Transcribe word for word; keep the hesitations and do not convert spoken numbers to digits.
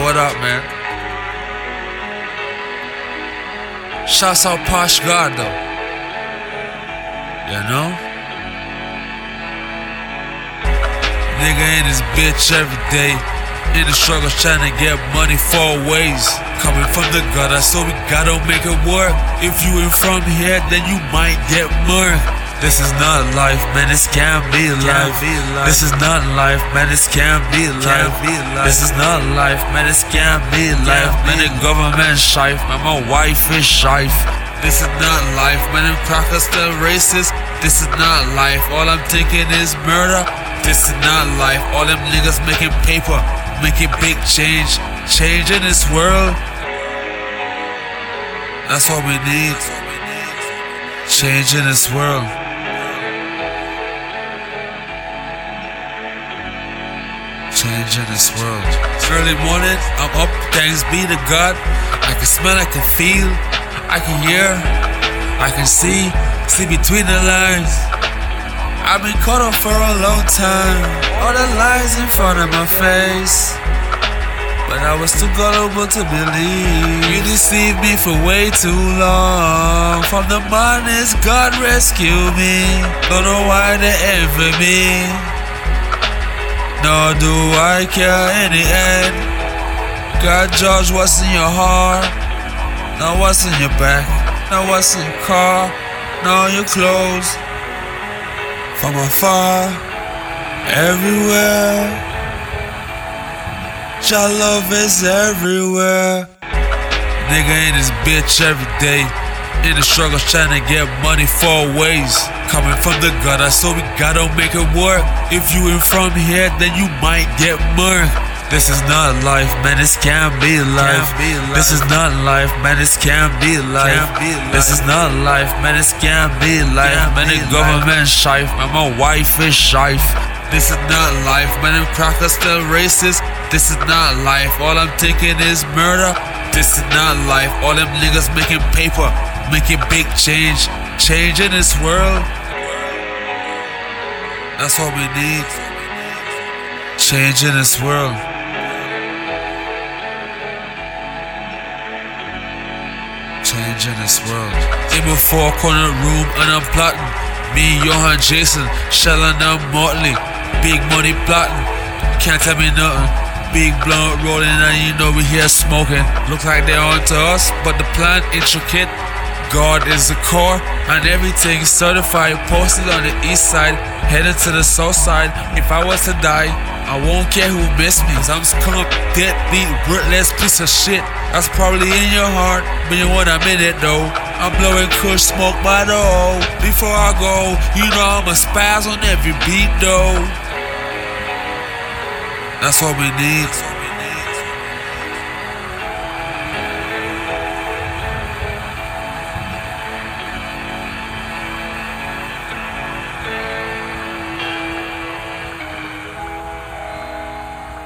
what up, man? Shouts out Posh God, though. You know? Nigga in his bitch every day. In the struggles trying to get money four ways. Coming from the gutter, so we gotta make it work. If you ain't from here, then you might get murked. This is not life, man, this can't be life. This is not life, man, this can't be life. This is not life, man, this can't be life. Man, the government shife, man, my wife is shife. This is not life, man, them crackers still racist. This is not life, all I'm thinking is murder. This is not life, all them niggas making paper, making big change, change in this world. That's what we need, change in this world. Change in this world. Early morning, I'm up, thanks be to God. I can smell, I can feel, I can hear, I can see, see between the lines. I've been caught up for a long time, all the lies in front of my face, but I was too gullible to believe. You deceived me for way too long. From the madness, God rescue me. Don't know why they envy me, nor do I care in the end. God judge what's in your heart, not what's in your back, not what's in your car, not your clothes. From afar, everywhere, your love is everywhere. Nigga in his bitch every day. In the struggles trying to get money four ways. Coming from the gutter, so we gotta make it work. If you ain't from here, then you might get murked. This is not life, man, this can't be life. This is not life, man, this can't be life. This is not life, man, this can't be life. Man, the government shife, man, my wife is shife. This is not life, man, them crackers still racist. This is not life, all I'm thinking is murder. This is not life, all them niggas making paper, making big change, change in this world. That's what we need, change in this world. Change in this world. In my four corner room and I'm plotting. Me, Johan, Jason, Shella and Motley. Big money plotting, can't tell me nothing. Big blunt rolling and you know we here smoking. Look like they're on to us, but the plan intricate. God is the core and everything certified. Posted on the east side, headed to the south side. If I was to die, I won't care who missed me, cause I'm just come up deadbeat, worthless piece of shit. That's probably in your heart, but you want a minute though. I'm blowing kush smoke by the hole. Before I go, you know I'ma spaz on every beat though. That's what we need.